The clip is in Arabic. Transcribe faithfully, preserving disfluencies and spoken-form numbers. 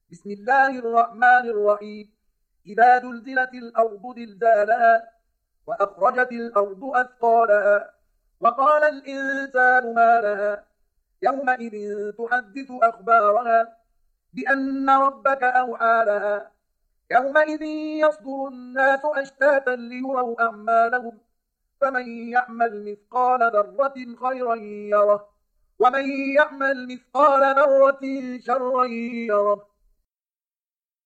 بسم الله الرحمن الرحيم. إذا زلزلت الأرض زلزالها وأخرجت الأرض أثقالها وقال الإنسان ما لها يومئذ تحدث أخبارها بأن ربك أوحى لها يومئذ يصدر الناس أشتاتا ليروا أعمالهم، فمن يعمل مثقال ذرة خيرا يره ومن يعمل مثقال ذرة شرا يره.